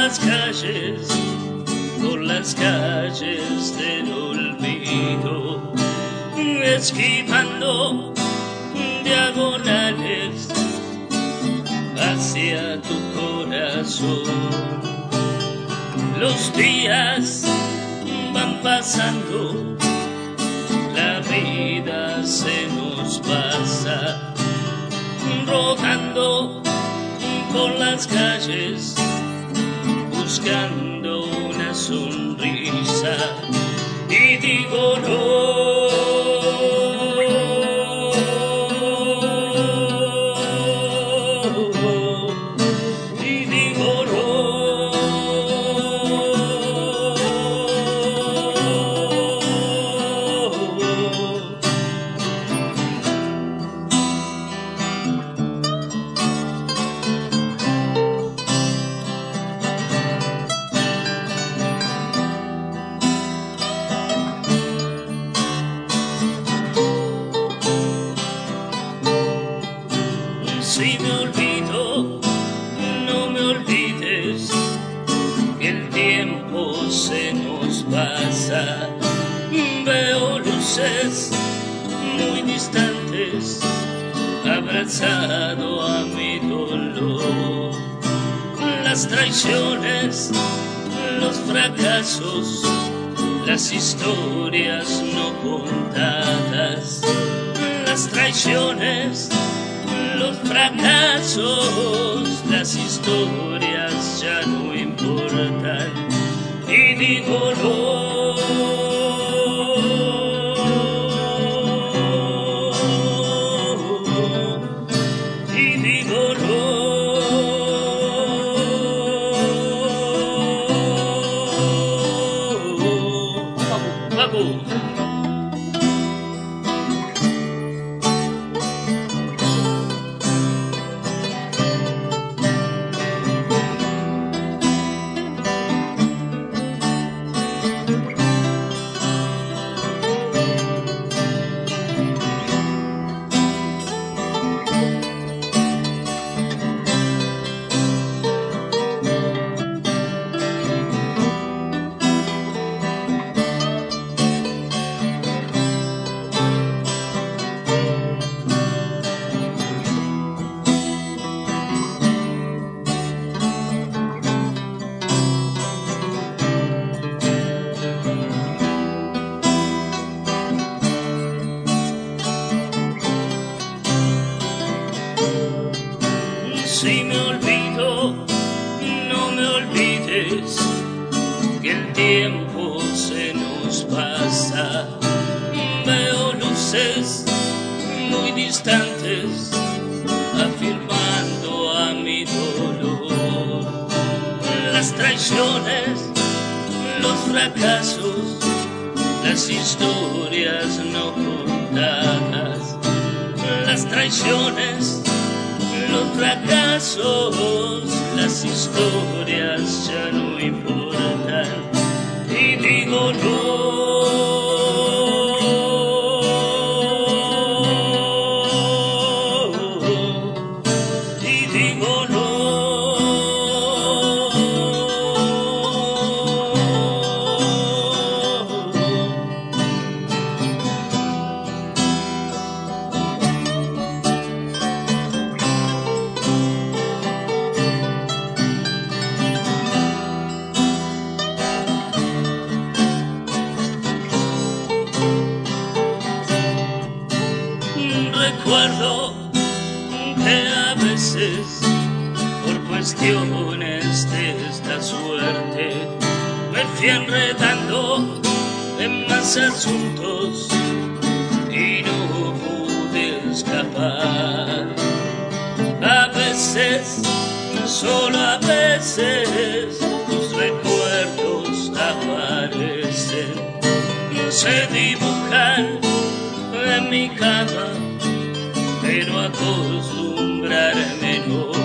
por las calles del olvido, esquivando diagonales hacia tu corazón. Los días van pasando, la vida se nos pasa, rodando por las calles, buscando una sonrisa, y digo no. Si me olvido, no me olvides, que el tiempo se nos pasa. Veo luces muy distantes, abrazado a mi dolor. Las traiciones, los fracasos, las historias no contadas. Las traiciones, los fracasos, las historias ya no importan, y digo no. Y digo no. Vamos. Si me olvido, no me olvides, que el tiempo se nos pasa. Veo luces muy distantes, afirmando a mi dolor. Las traiciones, los fracasos, las historias no contadas. Las traiciones, los fracasos, las historias ya no importan, y digo no. Y digo no. Recuerdo que a veces, por cuestiones de esta suerte, me fui enredando en más asuntos y no pude escapar. A veces, solo a veces, tus recuerdos aparecen, se dibujan en mi cama, pero acostumbrarme no.